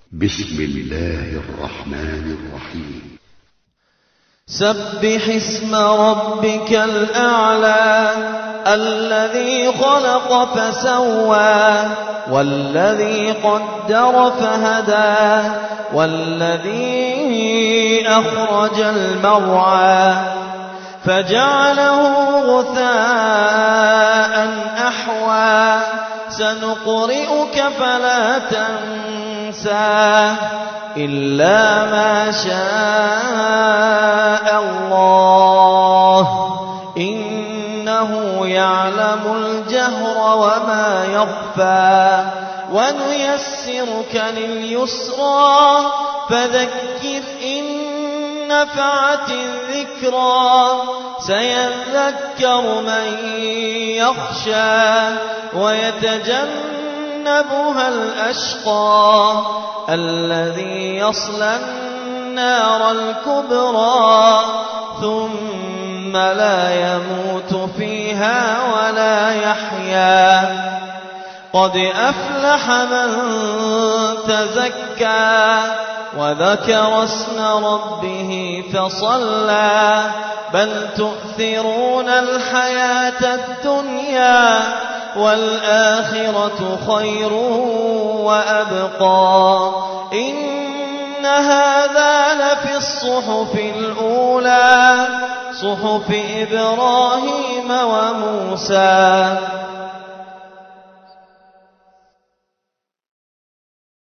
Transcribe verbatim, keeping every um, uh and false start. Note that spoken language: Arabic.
بسم الله الرحمن الرحيم. سبح اسم ربك الأعلى الذي خلق فسوى والذي قدر فهدى والذي أخرج المرعى فجعله غثاء أحوى سنقرئك فلا تنسى إلا ما شاء الله إنه يعلم الجهر وما يخفى ونيسرك لليسرى فذكر إن نفعت الذكرى سيذكر من يخشى ويتجنبها الأشقى الذي يصلى النار الكبرى ثم لا يموت فيها ولا يحيا قد أفلح من تزكى وذكر اسم ربه فصلى بل تؤثرون الحياة الدنيا والآخرة خير وأبقى إن هذا لفي الصحف الأولى صحف إبراهيم وموسى.